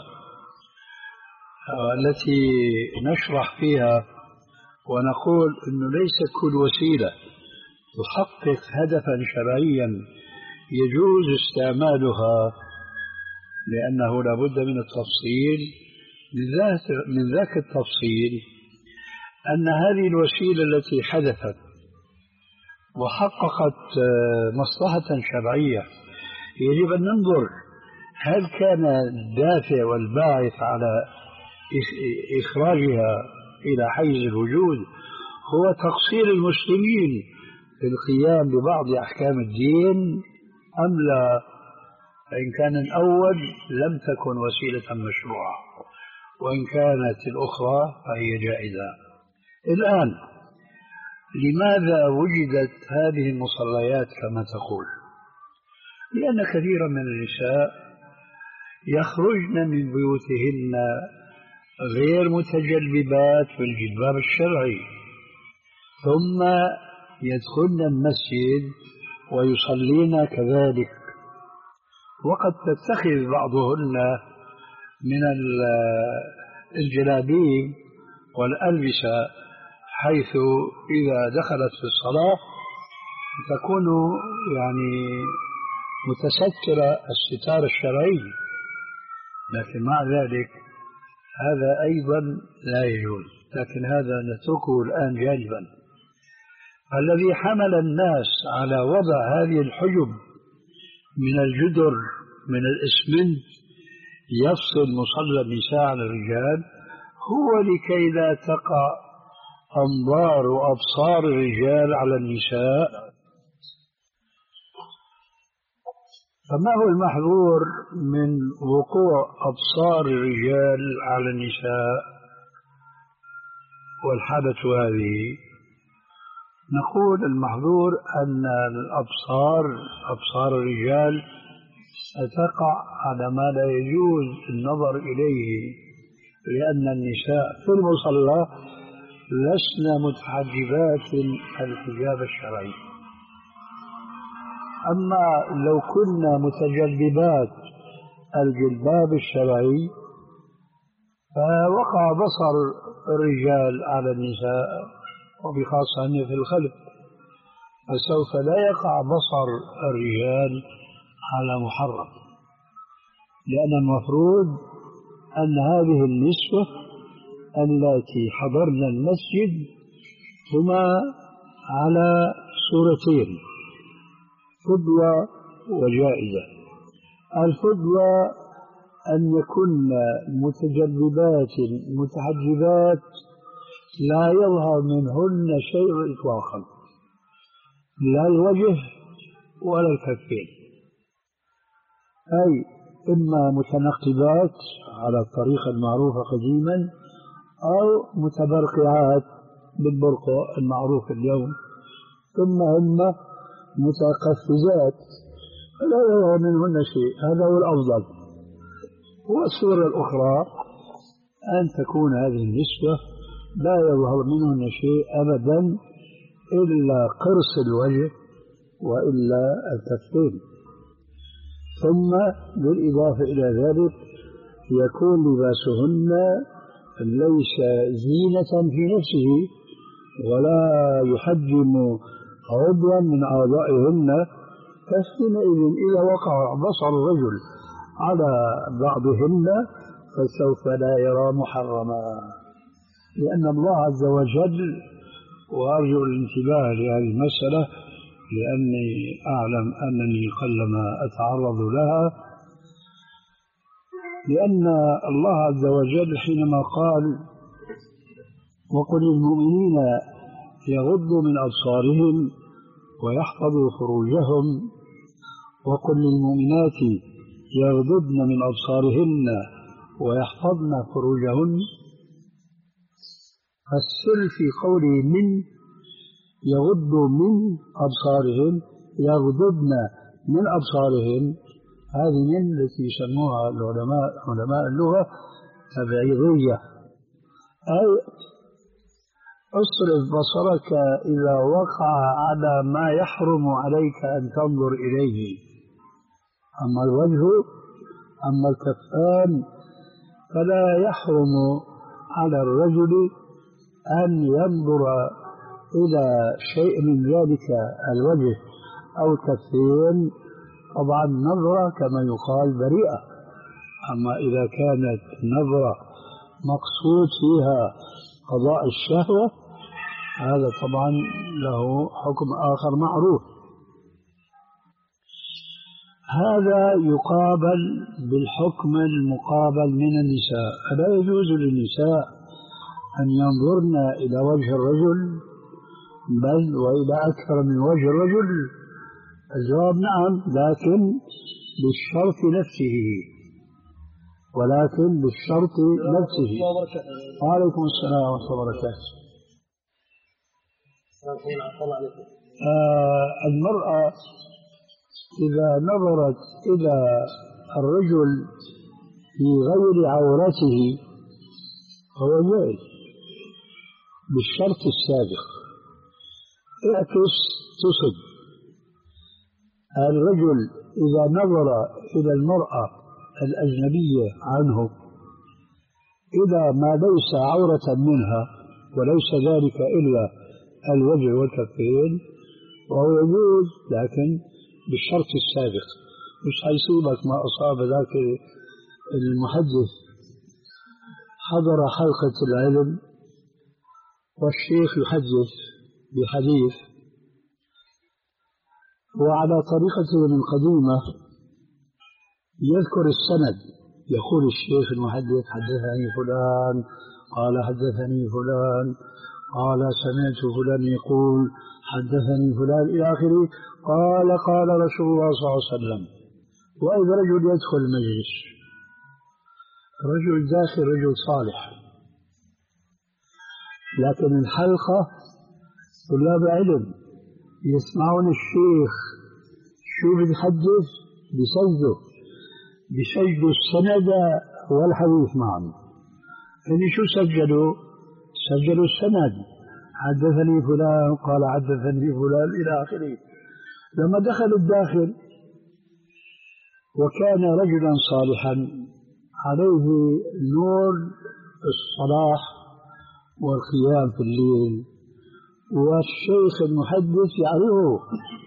التي نشرح فيها ونقول أنه ليس كل وسيلة تحقق هدفا شرعيا يجوز استعمالها، لأنه لا بد من التفصيل. من ذاك التفصيل أن هذه الوسيلة التي حدثت وحققت مصلحة شرعية يجب أن ننظر هل كان الدافع والباعث على إخراجها إلى حيز الوجود هو تقصير المسلمين في القيام ببعض أحكام الدين أم لا. فإن كان الأول لم تكن وسيلة مشروعة، وإن كانت الأخرى فهي جائزة. الآن لماذا وجدت هذه المصليات كما تقول؟ لأن كثيرا من النساء يخرجن من بيوتهن غير متجلبات بالجلباب الشرعي، ثم يدخلن المسجد ويصلين كذلك، وقد تتخذ بعضهن من الجلابيب والألبسة حيث إذا دخلت في الصلاة تكون يعني متسترة الستار الشرعي، لكن مع ذلك هذا أيضا لا يجوز. لكن هذا نتركه الآن جانبا. الذي حمل الناس على وضع هذه الحجب من الجدر من الإسمنت يفصل مصلى النساء عن الرجال هو لكي لا تقع أنظار وأبصار الرجال على النساء. فما هو المحظور من وقوع أبصار الرجال على النساء والحالة هذه؟ نقول المحظور أن الأبصار أبصار الرجال ستقع على ما لا يجوز النظر إليه، لأن النساء في المصلى لسن متحجبات الحجاب الشرعي. أما لو كنا متجلبات الجلباب الشرعي فوقع بصر الرجال على النساء وبخاصة في الخلف، فسوف لا يقع بصر الرجال على محرم، لأن المفروض أن هذه النسوة التي حضرن المسجد هما على صورتين: فدوة وجائزة. الفدوة أن يكن متجلبات متحجبات لا يظهر منهن شيء إطلاقا، لا الوجه ولا الكفين، أي إما متنقبات على الطريقة المعروفة قديما أو متبرقعات بالبرق المعروف اليوم، ثم هم متقفزات فلا يظهر منهن شيء، هذا هو الأفضل. والصورة الأخرى أن تكون هذه النسوة لا يظهر منهن شيء أبدا إلا قرص الوجه وإلا الكفين. ثم بالإضافة إلى ذلك يكون لباسهن ليس زينة في نفسه ولا يحجم عضوا من أعضائهن، فحينئذ إذا وقع بصر الرجل على بعضهن فسوف لا يرى محرما، لأن الله عز وجل، وأرجو الانتباه لهذه المسألة لأني أعلم أنني قلما أتعرض لها، لأن الله عز وجل حينما قال وقل للمؤمنين يغضوا من أبصارهم ويحفظوا فروجهم وقل للمؤمنات يغضضن من أبصارهن ويحفظن فروجهن، السر في قوله من يغضوا من أبصارهم يغضضن من أبصارهم، هذه من التي يسموها العلماء علماء اللغة تبعيضية، أي اصرف بصرك إذا وقع على ما يحرم عليك أن تنظر إليه. أما الوجه أما الكفان فلا يحرم على الرجل أن ينظر إلى شيء من ذلك الوجه أو الكفين، طبعا نظرة كما يقال بريئة. أما إذا كانت نظرة مقصود فيها قضاء الشهوة هذا طبعا له حكم آخر معروف. هذا يقابل بالحكم المقابل من النساء، فلا يجوز للنساء أن ينظرن إلى وجه الرجل بل وإلى أكثر من وجه الرجل. الجواب نعم، لكن بالشرط نفسه، ولكن بالشرط نفسه. وعليكم السلام ورحمة الله وبركاته. آه المرأة إذا نظرت إلى الرجل في غير عورته فهو جائز بالشرط السابق. اعكس تصب، الرجل إذا نظر إلى المرأة الأجنبية عنه إذا ما ليس عورة منها وليس ذلك إلا الوجه والكفين وهو يجوز، لكن بالشرط السابق. مش هيصيبك ما أصاب ذاك المحدث حضر حلقة العلم والشيخ يحدث بحديث وعلى طريقته من قديمة يذكر السند، يقول الشيخ المحدث حدثني فلان قال حدثني فلان قال سمعت فلان يقول حدثني فلان إلى آخره، قال قال رسول الله صلى الله عليه وسلم. وإذا رجل يدخل المجلس، رجل داخل رجل صالح، لكن الحلقة طلاب علم يسمعون الشيخ شو بيحدث بسجدوا بسجدوا السند والحديث معا. يعني شو سجلوا؟ سجلوا السند، حدثني فلان قال حدثني فلان إلى آخره. لما دخلوا الداخل وكان رجلا صالحا عليه نور الصلاح والقيام في الليل والشيخ المحدث يعرفه،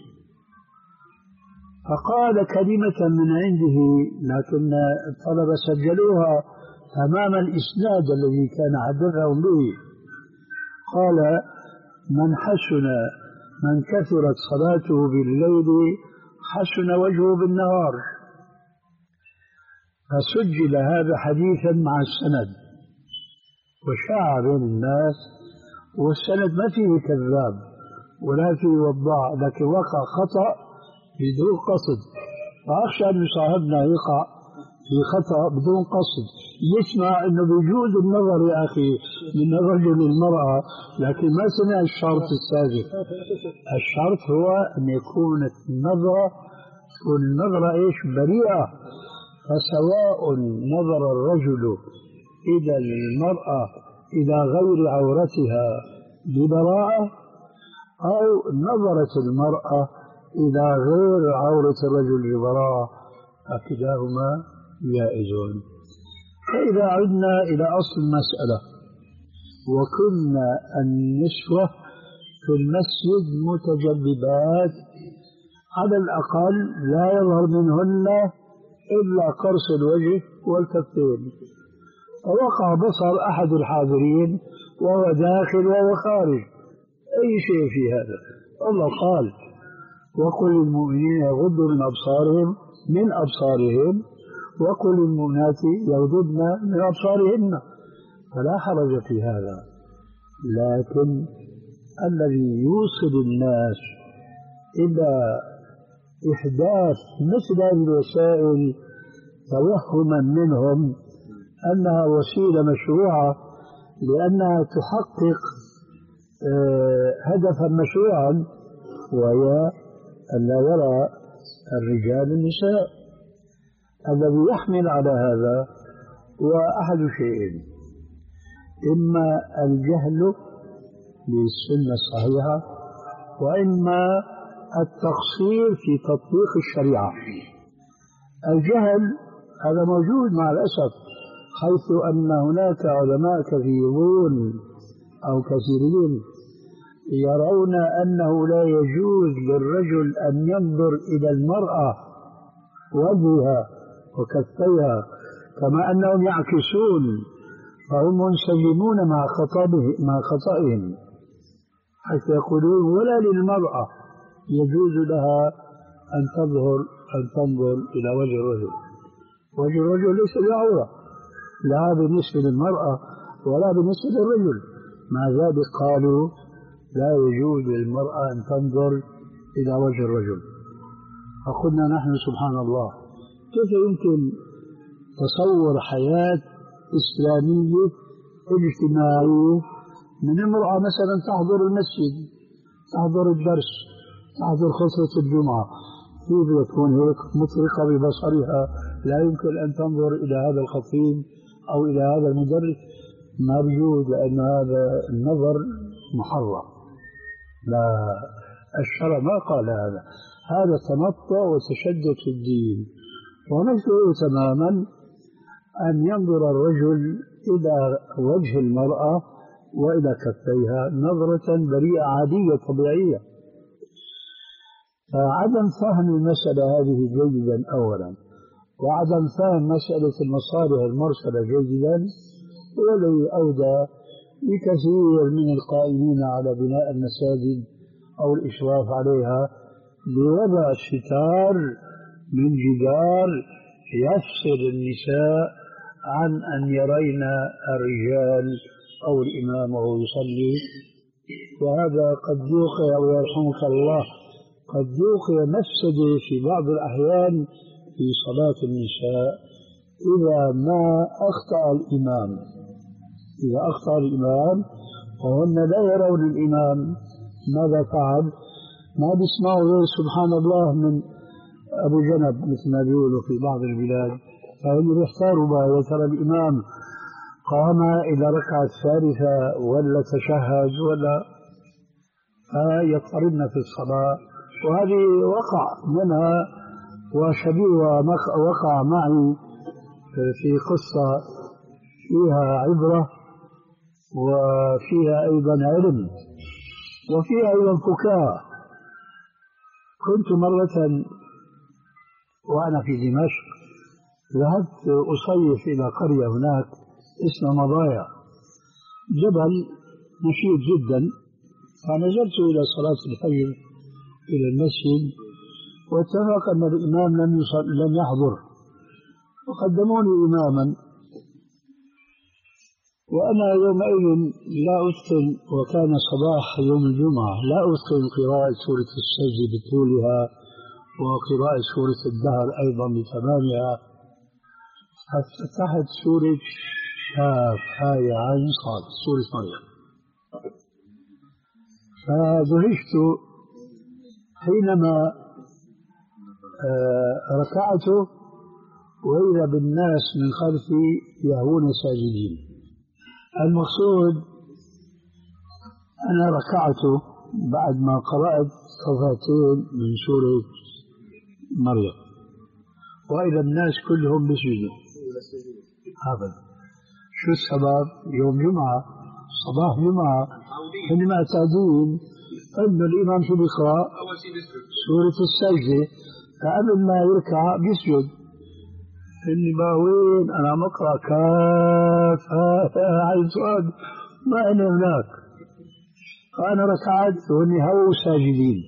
فقال كلمة من عنده لكن الطلبة سجلوها أمام الإسناد الذي كان حدثهم به. قال من حسن من كثرت صلاته بالليل حسن وجهه بالنهار، فسجل هذا حديثا مع السند وشاع بين الناس، والسند ما فيه كذاب ولكن يوضع، لكن وقع خطأ بدون قصد، فأخشى أن صاحبنا يقع في خطأ بدون قصد، يسمع أنه بيجوز النظر يا أخي من الرجل للمرأة، لكن ما سمع الشرط السابق. الشرط هو أن يكون النظرة تكون النظرة إيش بريئة، فسواء نظر الرجل إلى المرأة إلى غير عورتها ببراءة، أو نظرت المرأة إلى غير عورة الرجل ببراءة، فكلاهما جائز. فإذا عدنا إلى أصل المسألة، وكنا النسوة في المسجد متجلبات على الأقل لا يظهر منهن إلا قرص الوجه والكفين، فوقع بصر أحد الحاضرين وهو داخل وهو خارج، أي شيء في هذا. الله قال: وقل للمؤمنين يغضوا من أبصارهم من أبصارهم وقل للمؤمنات يغضضن من أبصارهن، فلا حرج في هذا. لكن الذي يوصل الناس إلى إحداث مثل هذه الوسائل توهما منهم أنها وسيلة مشروعة لأنها تحقق هدفا مشروعا، وهي أن لا يرى الرجال النساء. الذي يحمل على هذا هو أحد شيئين: إما الجهل بالسنة الصحيحة، وإما التقصير في تطبيق الشريعة. الجهل هذا موجود مع الأسف، حيث أن هناك علماء كثيرون أو كثيرين يرون أنه لا يجوز للرجل أن ينظر إلى المرأة وجهها وكفيها، كما أنهم يعكسون، فهم منسجمون مع مع خطئهم، حيث يقولون: ولا للمرأة يجوز لها أن تظهر أن تنظر إلى وجه الرجل. وجه الرجل ليس بعورة، لا بالنسبة للمرأة ولا بالنسبة للرجل. مع ذلك قالوا: لا يجوز للمرأة أن تنظر إلى وجه الرجل. فقلنا نحن: سبحان الله، كيف يمكن تصور حياة إسلامية اجتماعية من امرأة مثلا تحضر المسجد، تحضر الدرس، تحضر خطبة الجمعة، كيف تكون هيك مطرقة ببصرها لا يمكن أن تنظر إلى هذا الخطيب أو إلى هذا المدرس؟ ما بيجوز، لأن هذا النظر محرم. لا، الشرع ما قال هذا، هذا تنطع وتشدد في الدين. ومثله تماما أن ينظر الرجل إلى وجه المرأة وإلى كفيها نظرة بريئة عادية طبيعية. فعدم فهم المسألة هذه جيدا أولا، وعدم فهم مسألة المصالح المرسلة جيدا هو الذي أودى لكثير من القائمين على بناء المساجد أو الإشراف عليها لوضع ستار من جدار يفصل النساء عن أن يرين الرجال أو الإمام وهو يصلي. وهذا قد يوقع، ويرحمك الله، قد يوقع مفسدة في بعض الأحيان في صلاة النساء إذا ما أخطأ الإمام. إذا أخطأ الإمام وهن لا يرون الإمام ماذا فعل، ما بيسمعوا غير سبحان الله من أبو جنب مثل ما بيقولوا في بعض البلاد، فهم يختاروا بقى يا ترى الإمام قام إلى ركعة الثالثة ولا تشهد ولا، فيضطربن في الصلاة. وهذه وقع منها وشبيه وقع معي في قصة فيها عبرة وفيها أيضا علم وفيها أيضا فكاهة. كنت مرة وأنا في دمشق ذهبت أصيف إلى قرية هناك اسمها مضايا، جبل نشيط جدا، فنزلت إلى صلاة الفجر إلى المسجد، واتفق أن الإمام لم لم يحضر، وقدموني إماما. وأنا يومئذ لا أتقن، وكان صباح يوم الجمعة، لا أتقن قراءة سورة السجد بطولها وقراءة سورة الدهر أيضا بتمامها. فتحت سورة كاف هاء عين صاد، سورة مريم، فدهشت حينما ركعت وإذا بالناس من خلفي يهوون ساجدين. المقصود أنا ركعت بعد ما قرأت صفحتين من سورة مريم وإذا الناس كلهم بسجدوا. هذا شو السبب؟ يوم جمعة، صباح جمعة، إنما معتادين أن الإمام شو بيقرأ؟ سورة السجدة، فقبل ما يركع بيسجد. إني باوين أنا مقرأ كاف عين صاد، ما أنا هناك، فأنا ركعت وإني هو ساجدين.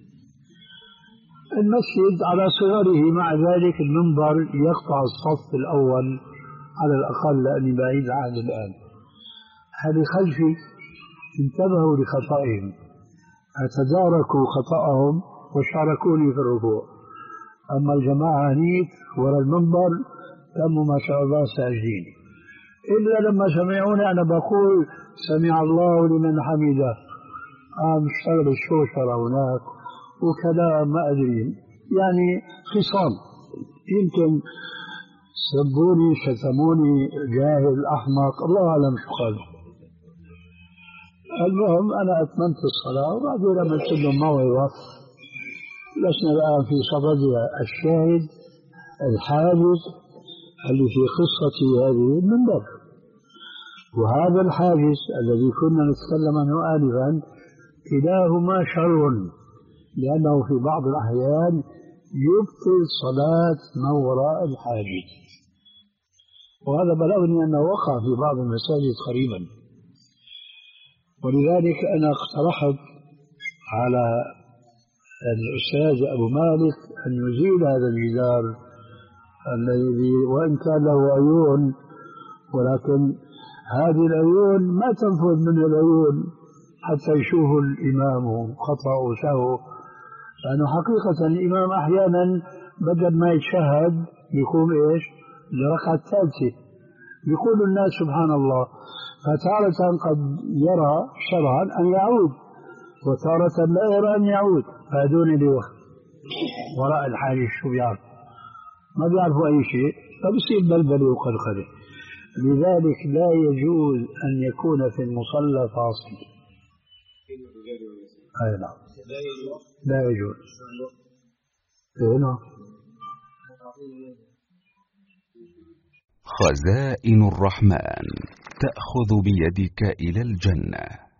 المسجد على صغره، مع ذلك المنبر يقطع الصف الأول على الأقل لأني بعيد عنه الآن. هذه خلفي انتبهوا لخطئهم، أتداركوا خطأهم وشاركوني في الركوع. أما الجماعة هنيك وراء المنبر كانوا ما شاء الله ساجدين، إلا لما سمعوني أنا بقول سمع الله لمن حمده، قام اشتغل الشوشرة هناك وكلام ما أدري، يعني خصام، يمكن سبوني شتموني جاهل أحمق، الله أعلم شو قالوا. المهم أنا أتممت الصلاة وبعدين عملت لهم موعظة. لسنا الآن في صدد الشاهد الحاجز اللي في قصتي هذه المنبر، وهذا الحاجز الذي كنا نتكلم عنه آنفا كلاهما شر، لأنه في بعض الأحيان يبطل صلاة من وراء الحاجز، وهذا بلغني أنه وقع في بعض المساجد قريبا. ولذلك أنا اقترحت على الأستاذ أبو مالك أن يزيل هذا الجدار الذي وإن كان له عيون، ولكن هذه العيون ما تنفذ من العيون حتى يشوفوا الإمام خطأ وسهو، لأنه حقيقة الإمام أحيانا بدل ما يتشهد بيقوم إيش لركعة الثالثة، بيقول الناس سبحان الله، فتارة قد يرى شرعا أن يعود وتارة لا يرى أن يعود، فهدون لي وراء الحاجز شو بيعرف؟ ما بيعرفوا أي شيء، فبصير بلبلة وقلقلة. لذلك لا يجوز أن يكون في المصلى فاصل. أي نعم، لا يجوز. هنا خزائن الرحمن تأخذ بيدك إلى الجنة.